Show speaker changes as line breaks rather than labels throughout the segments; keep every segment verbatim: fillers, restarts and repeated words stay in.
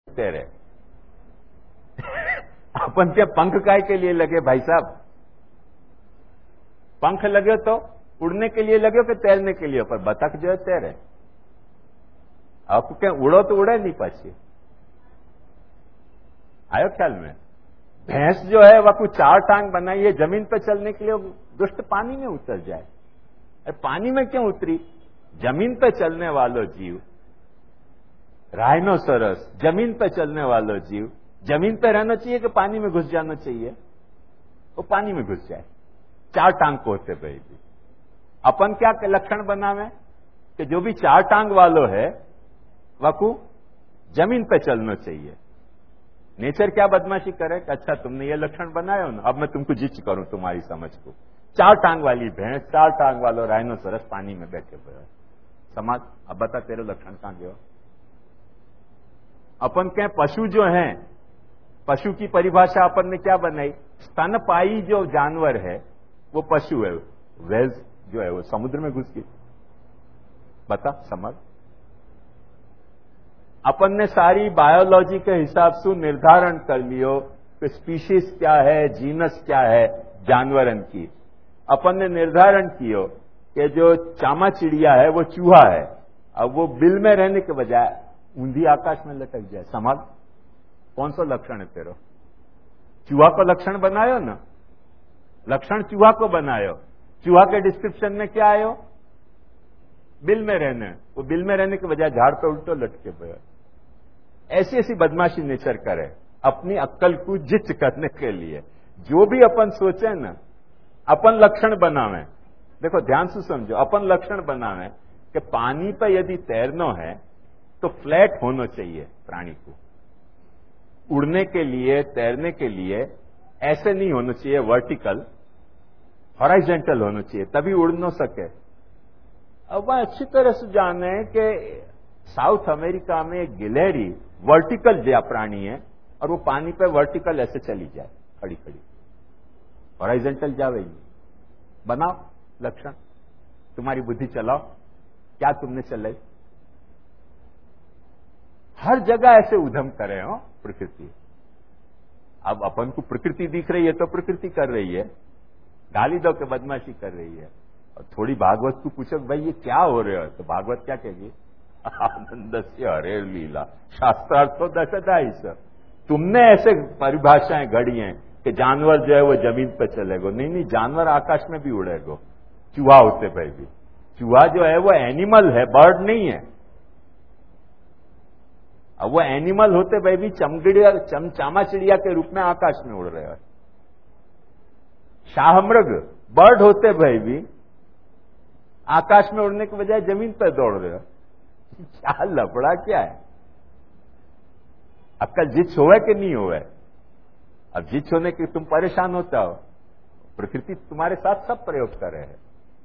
तैरे। अपन क्या पंख काय के लिए लगे भाई साहब? पंख लगे तो उड़ने के लिए लगे कि तैरने के लिए? पर बतख जो है तैरे। आपको क्या उड़ो तो उड़े नहीं पाछे। आयो ख्याल में? भैंस जो है वह कुछ चार टांग बनाई है जमीन पर चलने के लिए, दुष्ट पानी में उतर जाए। अरे पानी में क्यों उतरी? जमीन पर चलने वालों जीव, राइनोसरस जमीन पर चलने वालों जीव जमीन पर रहना चाहिए कि पानी में घुस जाना चाहिए? वो पानी में घुस जाए, चार टांग को होते भाई भी। अपन क्या लक्षण बनावे कि जो भी चार टांग वालों है वह जमीन पर चलना चाहिए। नेचर क्या बदमाशी करे कि अच्छा तुमने ये लक्षण बनाए हो ना, अब मैं तुमको जिच करूं तुम्हारी समझ को। चार टांग वाली भैंस, चार टांग वालों राइनोसरस पानी में बैठे हुए हैं। समाज अब बता तेरे लक्षण कहां गए? अपन क्या पशु जो हैं, पशु की परिभाषा अपन ने क्या बनाई? स्तनपायी जो जानवर है वो पशु है। वेल्स जो है वो समुद्र में घुस गई। बता समझ। अपन ने सारी बायोलॉजी के हिसाब से निर्धारण कर लियो कि स्पीशीज क्या है, जीनस क्या है जानवरन की। अपन ने निर्धारण कियो कि जो चामा चिड़िया है वो चूहा है। अब वो बिल में रहने के बजाय ऊंधी आकाश में लटक जाए। समझ कौन सा लक्षण है तेरा? चूहा को लक्षण बनायो ना, लक्षण चूहा को बनायो। चूहा के डिस्क्रिप्शन में क्या आयो? बिल में रहने। वो बिल में रहने के बजाय झाड़ पे उल्टो लटके हुए। ऐसी ऐसी बदमाशी नेचर करे अपनी अक्ल को जिच करने के लिए। जो भी अपन सोचे ना, अपन लक्षण बनावे। देखो ध्यान से समझो, अपन लक्षण बनावे कि पानी पर यदि तैरना है तो फ्लैट होना चाहिए प्राणी को। उड़ने के लिए, तैरने के लिए ऐसे नहीं होना चाहिए वर्टिकल, हॉराइजेंटल होना चाहिए, तभी उड़ न सके। अब वह अच्छी तरह से जाने कि साउथ अमेरिका में एक गिलहरी वर्टिकल जो प्राणी है और वो पानी पे वर्टिकल ऐसे चली जाए खड़ी खड़ी, हॉराइजेंटल जावेगी। बनाओ लक्षण, तुम्हारी बुद्धि चलाओ, क्या तुमने चलाई? हर जगह ऐसे उधम करे हो प्रकृति। अब अपन को प्रकृति दिख रही है तो प्रकृति कर रही है, गाली दो के बदमाशी कर रही है। और थोड़ी भागवत को पूछो भाई ये क्या हो रहा है, तो भागवत क्या कहेगी? आनंद से हरे लीला शास्त्रार्थो दशदाईस। तुमने ऐसे परिभाषाएं घड़ी हैं कि जानवर जो है वो जमीन पर चलेगा। नहीं नहीं, जानवर आकाश में भी उड़ेगा। चूहा होते भाई भी, चूहा जो है वो एनिमल है, बर्ड नहीं है। अब वो एनिमल होते भाई भी चमगिड़िया चम चामा चिड़िया के रूप में आकाश में उड़ रहे हैं। शाहमृग बर्ड होते भाई भी आकाश में उड़ने के बजाय जमीन पर दौड़ रहे हो। क्या लफड़ा क्या है? अक्ल जिच होवे कि नहीं होवे? अब जिच होने के तुम परेशान होता हो, प्रकृति तुम्हारे साथ सब प्रयोग कर रहे हैं।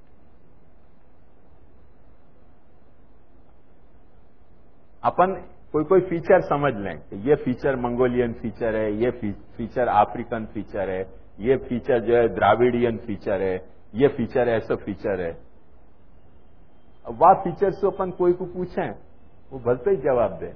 अपन कोई कोई फीचर समझ लें कि ये फीचर मंगोलियन फीचर है, ये फीचर अफ्रीकन फीचर है, ये फीचर जो है द्राविडियन फीचर है, ये फीचर ऐसा फीचर है। वह फीचर से अपन कोई को पूछें वो भलते ही जवाब दे।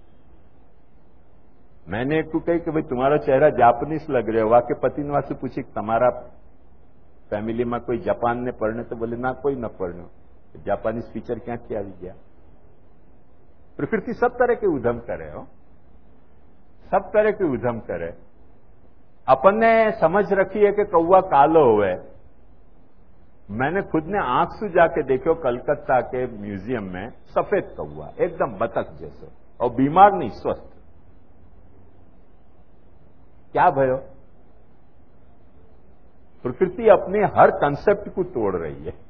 मैंने एक को कही कि भाई तुम्हारा चेहरा जापानीज लग रहा है। वहां के पति ने से पूछी तुम्हारा फैमिली में कोई जापान ने पढ़ने, तो बोले ना कोई न पढ़ने। जापानीज फीचर क्या क्या गया? प्रकृति सब तरह के उधम करे हो, सब तरह के उधम करे। अपन ने समझ रखी है कि कौवा कालो हुए। मैंने खुद ने आंख से जाके देखो कलकत्ता के म्यूजियम में सफेद कौवा, एकदम बतख जैसे, और बीमार नहीं, स्वस्थ। क्या भयो? प्रकृति अपने हर कंसेप्ट को तोड़ रही है।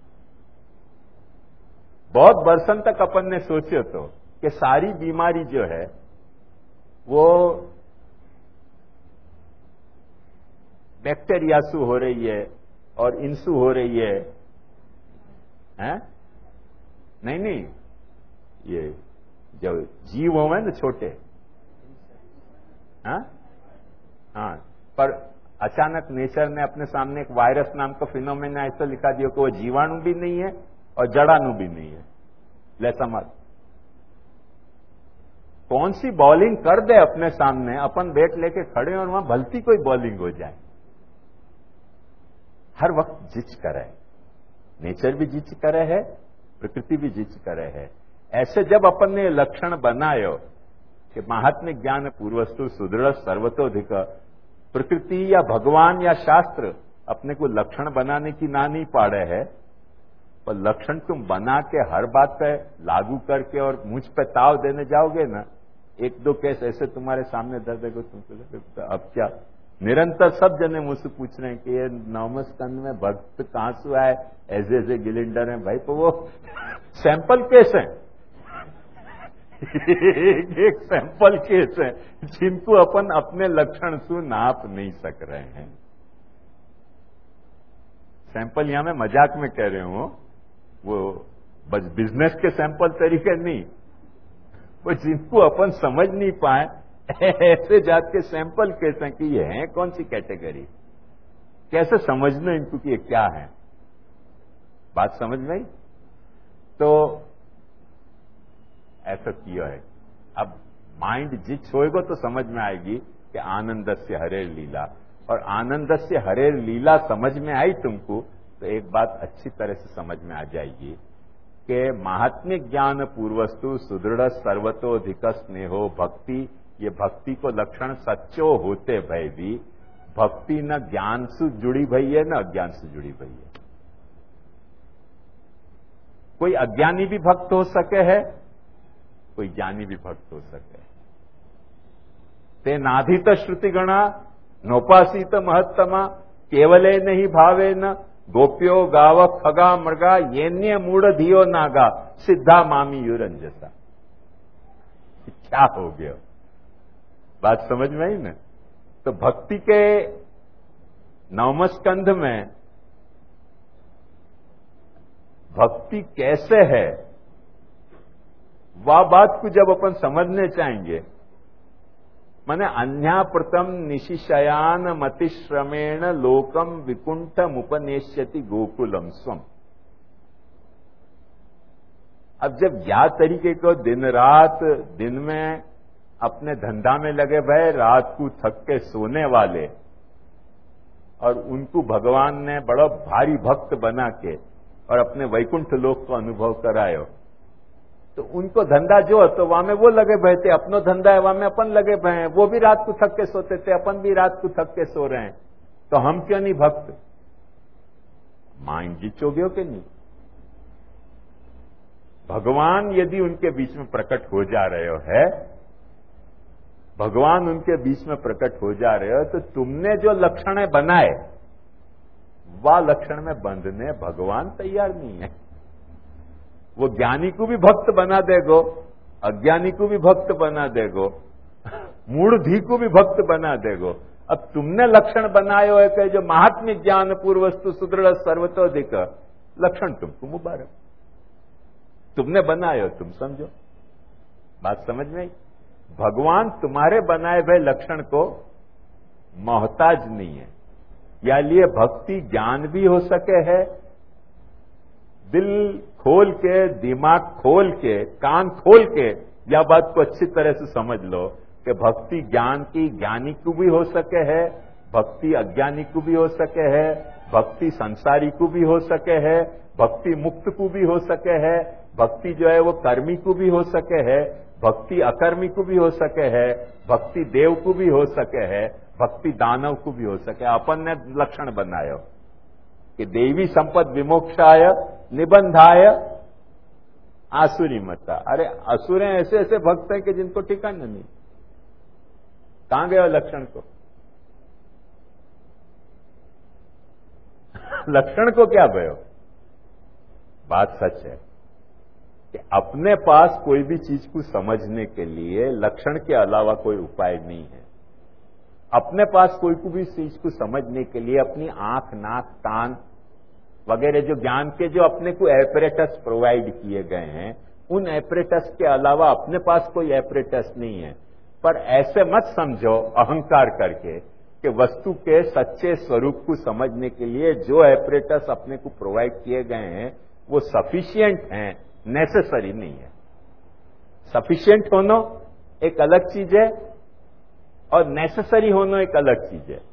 बहुत बरसन तक अपन ने सोचे तो कि सारी बीमारी जो है वो बैक्टीरिया से हो रही है और इनसु हो रही है, हैं? नहीं नहीं, ये जो जीव हो ना छोटे, हाँ हाँ, पर अचानक नेचर ने अपने सामने एक वायरस नाम का फिनोमेना ऐसा लिखा दिया कि वो जीवाणु भी नहीं है और जड़ाणु भी नहीं है। ले समझ। कौन सी बॉलिंग कर दे अपने सामने, अपन बैट लेके खड़े और वहां भलती कोई बॉलिंग हो जाए। हर वक्त जिच करे, नेचर भी जिच करे है, प्रकृति भी जिच करे है। ऐसे जब अपन ने लक्षण बनायो कि महात्म्य ज्ञान पूर्वस्तु सुदृढ़ सर्वतोधिक, प्रकृति या भगवान या शास्त्र अपने को लक्षण बनाने की ना नहीं पाड़े है, पर लक्षण तुम बना के हर बात पे लागू करके और मुझ पे ताव देने जाओगे ना, एक दो केस ऐसे तुम्हारे सामने धर देगा, तुमको लगेगा अब क्या। निरंतर सब जने मुझसे पूछ रहे हैं कि ये नवम स्कंद में भक्त कहां से आए, ऐसे ऐसे गिलिंडर हैं भाई, तो वो सैंपल केस हैं एक सैंपल केस है जिनको अपन अपने लक्षण से नाप नहीं सक रहे हैं। सैंपल यहां मैं मजाक में कह रहे हूं, वो बस बिजनेस के सैंपल तरीके नहीं, वो जिनको अपन समझ नहीं पाए ऐसे जात के सैंपल कैसे हैं कि ये हैं कौन सी कैटेगरी, कैसे समझना इनको कि ये क्या है। बात समझ में आई? तो ऐसा किया है। अब माइंड जिच होएगा तो समझ में आएगी कि आनंद से हरेर लीला, और आनंद से हरेर लीला समझ में आई तुमको तो एक बात अच्छी तरह से समझ में आ जाएगी कि महात्म्य ज्ञान पूर्वस्तु सुदृढ़ सर्वतोधिक स्नेहो भक्ति, ये भक्ति को लक्षण सच्चो होते भय भी भक्ति न ज्ञान से जुड़ी भई है न अज्ञान से जुड़ी भई है। कोई अज्ञानी भी भक्त हो सके है, कोई ज्ञानी भी भक्त हो सके। ते नाधित श्रुति गणा नोपासीत महत्तमा केवले नहीं भावे न गोप्यो गाव खगा मृगा येन्य मूढ़ धियो नागा सिद्धा मामी युरंजसा। क्या हो गया, बात समझ में आई ना? तो भक्ति के नवम स्कंध में भक्ति कैसे है वह बात को जब अपन समझने चाहेंगे, माने अन्याप्रतम निशिशयान मतिश्रमेण लोकम विकुंठम उपनेश्यति गोकुलम स्वम। अब जब या तरीके को दिन रात दिन में अपने धंधा में लगे भय, रात को थक के सोने वाले, और उनको भगवान ने बड़ा भारी भक्त बना के और अपने वैकुंठ लोक को अनुभव करायो, तो उनको धंधा जो है तो वहां में वो लगे भय थे, अपनो धंधा है वहां में अपन लगे भय हैं। वो भी रात को थक के सोते थे, अपन भी रात को थक के सो रहे हैं, तो हम क्यों नहीं भक्त? माइंड जिच हो गयो कि नहीं? भगवान यदि उनके बीच में प्रकट हो जा रहे हो है, भगवान उनके बीच में प्रकट हो जा रहे हो, तो तुमने जो लक्षण बनाए वह लक्षण में बंधने भगवान तैयार नहीं है। वो ज्ञानी को भी भक्त बना देगो, अज्ञानी को भी भक्त बना देगो, मूढ़धी को भी भक्त बना देगो। अब तुमने लक्षण बनाए हो कि जो महात्म्य ज्ञान पूर्वस्तु सुदृढ़ सर्वतोधिक, लक्षण तुमको मुबारक, तुमने बनाए हो, तुम समझो। बात समझ में आई? भगवान तुम्हारे बनाए हुए लक्षण को मोहताज नहीं है, या लिए भक्ति ज्ञान भी हो सके है, दिल खोल के, दिमाग खोल के, कान खोल के या बात को अच्छी तरह से समझ लो कि भक्ति ज्ञान की ज्ञानी को भी हो सके है, भक्ति अज्ञानी को भी हो सके है, भक्ति संसारी को भी हो सके है, भक्ति मुक्त को भी हो सके है, भक्ति जो है वो कर्मी को भी हो सके है, भक्ति अकर्मी को भी हो सके है, भक्ति देव को भी हो सके है, भक्ति दानव को भी हो सके। अपन ने लक्षण बनायो कि देवी संपद विमोक्षाय निबंधाय आसुरी मता। अरे असुरें ऐसे ऐसे भक्त हैं कि जिनको ठिकाना नहीं। कहां गए लक्षण को? लक्षण को क्या भयो? बात सच है कि अपने पास कोई भी चीज को समझने के लिए लक्षण के अलावा कोई उपाय नहीं है। अपने पास कोई को भी चीज को समझने के लिए अपनी आंख, नाक, कान वगैरह जो ज्ञान के जो अपने को एपरेटस प्रोवाइड किए गए हैं, उन एपरेटस के अलावा अपने पास कोई एपरेटस नहीं है। पर ऐसे मत समझो अहंकार करके कि वस्तु के सच्चे स्वरूप को समझने के लिए जो एपरेटस अपने को प्रोवाइड किए गए हैं वो सफिशिएंट हैं, नेसेसरी नहीं है। सफिशिएंट होना एक अलग चीज है और नेसेसरी होना एक अलग चीज है।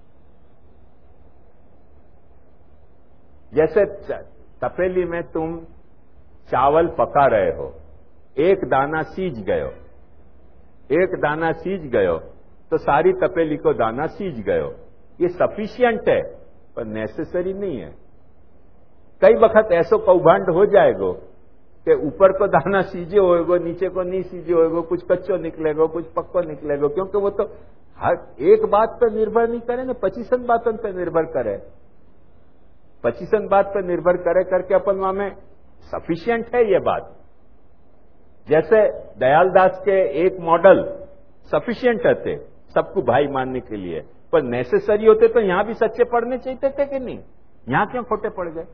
जैसे तपेली में तुम चावल पका रहे हो, एक दाना सीज गयो, एक दाना सीज गयो तो सारी तपेली को दाना सीज गयो, ये सफिशियंट है पर नेसेसरी नहीं है। कई वक्त ऐसो कौभांड हो जाएगो कि ऊपर को दाना सीजे होएगो, नीचे को नहीं सीजे होएगो, कुछ कच्चो निकलेगो, कुछ पक्को निकलेगो, क्योंकि वो तो हर एक बात पर निर्भर नहीं करे ना, पच्चीसन बातों पर निर्भर करे। पच्चीसन बात पर निर्भर करे करके अपन वहां में सफिशियंट है ये बात। जैसे दयालदास के एक मॉडल सफिशियंट थे सबको भाई मानने के लिए, पर नेसेसरी होते तो यहां भी सच्चे पढ़ने चाहिए थे कि नहीं? यहां क्यों खोटे पड़ गए?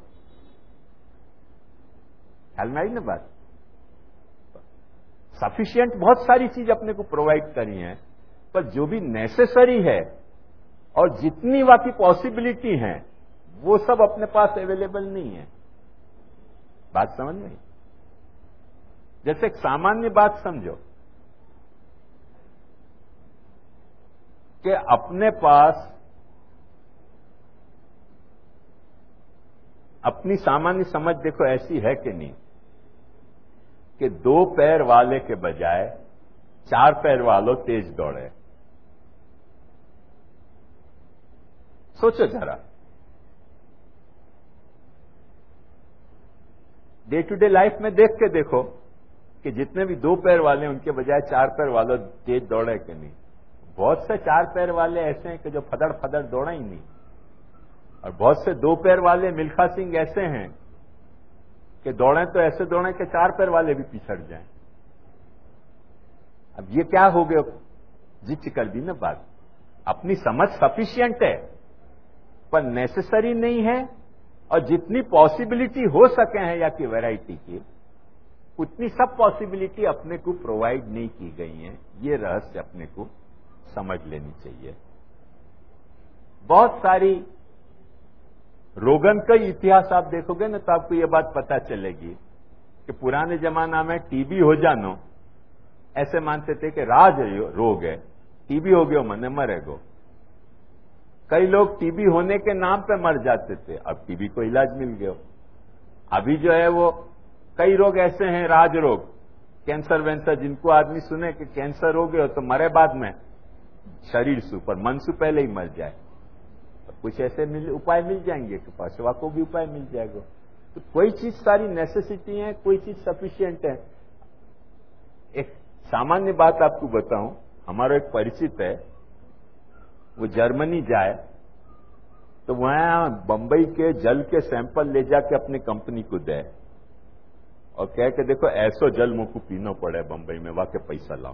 ख्याल में आई ना बात? सफिशियंट बहुत सारी चीज अपने को प्रोवाइड करी है, पर जो भी नेसेसरी है और जितनी वाकी पॉसिबिलिटी है वो सब अपने पास अवेलेबल नहीं है। बात समझ में? जैसे एक सामान्य बात समझो कि अपने पास अपनी सामान्य समझ देखो ऐसी है कि नहीं कि दो पैर वाले के बजाय चार पैर वालों तेज दौड़े। सोचो जरा, डे टू डे लाइफ में देख के देखो कि जितने भी दो पैर वाले उनके बजाय चार पैर वालों तेज दौड़े कि नहीं। बहुत से चार पैर वाले ऐसे हैं कि जो फदड़ फदड़ दौड़े ही नहीं, और बहुत से दो पैर वाले मिल्खा सिंह ऐसे हैं कि दौड़े तो ऐसे दौड़े कि चार पैर वाले भी पिछड़ जाएं। अब ये क्या हो गया? जिच कर दी ना बात। अपनी समझ सफिशियंट है पर नेसेसरी नहीं है, और जितनी पॉसिबिलिटी हो सके हैं या कि वैरायटी की, उतनी सब पॉसिबिलिटी अपने को प्रोवाइड नहीं की गई है। ये रहस्य अपने को समझ लेनी चाहिए। बहुत सारी रोगन का इतिहास आप देखोगे ना तो आपको ये बात पता चलेगी कि पुराने जमाना में टीबी हो जानो ऐसे मानते थे कि राज रोग है, टीबी हो गयो मने मरेगो। कई लोग टीबी होने के नाम पे मर जाते थे, अब टीबी को इलाज मिल गया। अभी जो है वो कई रोग ऐसे हैं राज रोग, कैंसर वैंसर, जिनको आदमी सुने कि कैंसर हो गया तो मरे बाद में शरीर से ऊपर मन से पहले ही मर जाए। तो कुछ ऐसे मिल, उपाय मिल जाएंगे कि पाशवा को भी उपाय मिल जाएगा। तो कोई चीज सारी नेसेसिटी है, कोई चीज सफिशियंट है। एक सामान्य बात आपको बताऊं, हमारा एक परिचित है, वो जर्मनी जाए तो वहां बंबई के जल के सैंपल ले जाके अपनी कंपनी को दे और कह के देखो ऐसो जल मुझको पीनो पड़े बंबई में, वाके पैसा लाओ।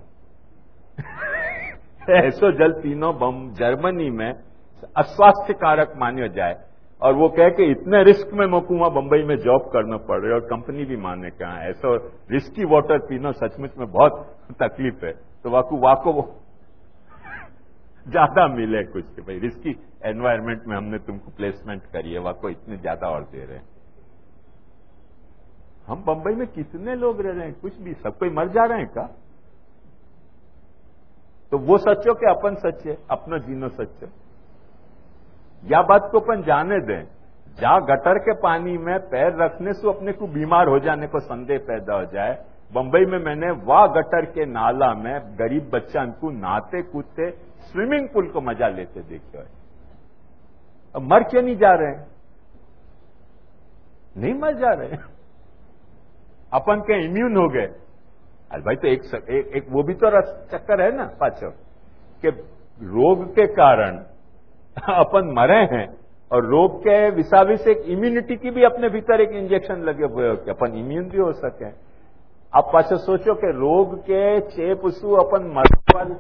ऐसो जल पीनो जर्मनी में अस्वास्थ्य कारक मान्यो जाए, और वो कह के इतने रिस्क में मुझको वहां बंबई में जॉब करना पड़ रहा है, और कंपनी भी माने कहा ऐसा रिस्की वाटर पीनो सचमुच में बहुत तकलीफ है। तो वाकू वाको ज्यादा मिले कुछ कि भाई रिस्की एनवायरमेंट में हमने तुमको प्लेसमेंट करी है, वाको इतने ज्यादा और दे रहे हैं। हम बंबई में कितने लोग रह रहे हैं, कुछ भी, सब कोई मर जा रहे हैं का? तो वो सच्चो कि अपन सच्चे, अपना जीनो सच्चो, या बात को अपन जाने दें। जहां गटर के पानी में पैर रखने से अपने को बीमार हो जाने को संदेह पैदा हो जाए, बंबई में मैंने वाह गटर के नाला में गरीब बच्चा को नहाते कूदते स्विमिंग पूल को मजा लेते देखे। अब मर क्यों नहीं जा रहे हैं? नहीं मर जा रहे हैं, अपन के इम्यून हो गए। अरे भाई तो एक, एक, एक वो भी तो रस चक्कर है ना पाचो कि रोग के कारण अपन मरे हैं, और रोग के विसाविस एक इम्यूनिटी की भी अपने भीतर एक इंजेक्शन लगे हुए हो कि अपन इम्यून भी हो सके। अब पाचो सोचो कि रोग के चेप सु अपन मरने वाले,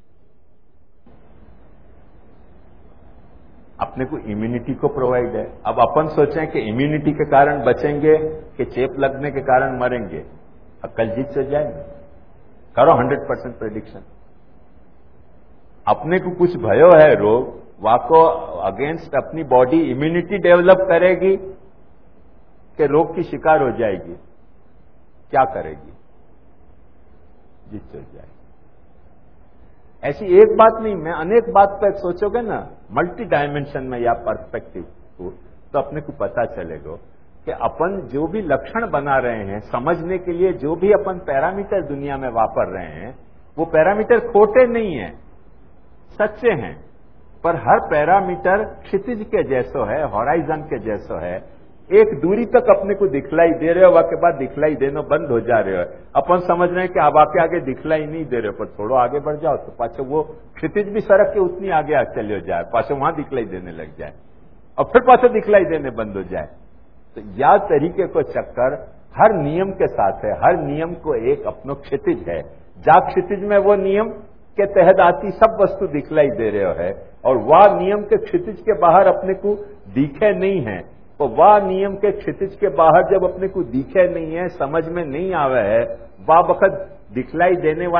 अपने को इम्यूनिटी को प्रोवाइड है। अब अपन सोचें कि इम्यूनिटी के कारण बचेंगे कि चेप लगने के कारण मरेंगे, अब कल जीत से जाएंगे। करो हंड्रेड परसेंट प्रेडिक्शन। अपने को कुछ भयो है रोग, वाको अगेंस्ट अपनी बॉडी इम्यूनिटी डेवलप करेगी कि रोग की शिकार हो जाएगी? क्या करेगी? जीत से जाएगी। ऐसी एक बात नहीं, मैं अनेक बात पर सोचोगे ना मल्टी डायमेंशन में या पर्सपेक्टिव को, तो अपने को पता चलेगा कि अपन जो भी लक्षण बना रहे हैं समझने के लिए, जो भी अपन पैरामीटर दुनिया में वापर रहे हैं, वो पैरामीटर खोटे नहीं है, सच्चे हैं। पर हर पैरामीटर क्षितिज के जैसो है, हॉराइजन के जैसो है। एक दूरी तक अपने को दिखलाई दे रहे हो, वाके बाद दिखलाई देना बंद हो जा रहे हो। अपन समझ रहे हैं कि अब आके आगे दिखलाई नहीं दे रहे हो, पर थोड़ा आगे बढ़ जाओ तो पाछे वो क्षितिज भी सड़क के उतनी आगे चले जाए, पाछे वहां दिखलाई देने लग जाए और फिर पाछे दिखलाई देने बंद हो जाए। तो या तरीके को चक्कर हर नियम के साथ है। हर नियम को एक अपनो क्षितिज है, जा क्षितिज में वो नियम के तहत आती सब वस्तु दिखलाई दे रहे हो है, और वह नियम के क्षितिज के बाहर अपने को दिखे नहीं है। तो वह नियम के क्षितिज के बाहर जब अपने को दिखे नहीं है, समझ में नहीं आवे है, वह वक्त दिखलाई देने वाले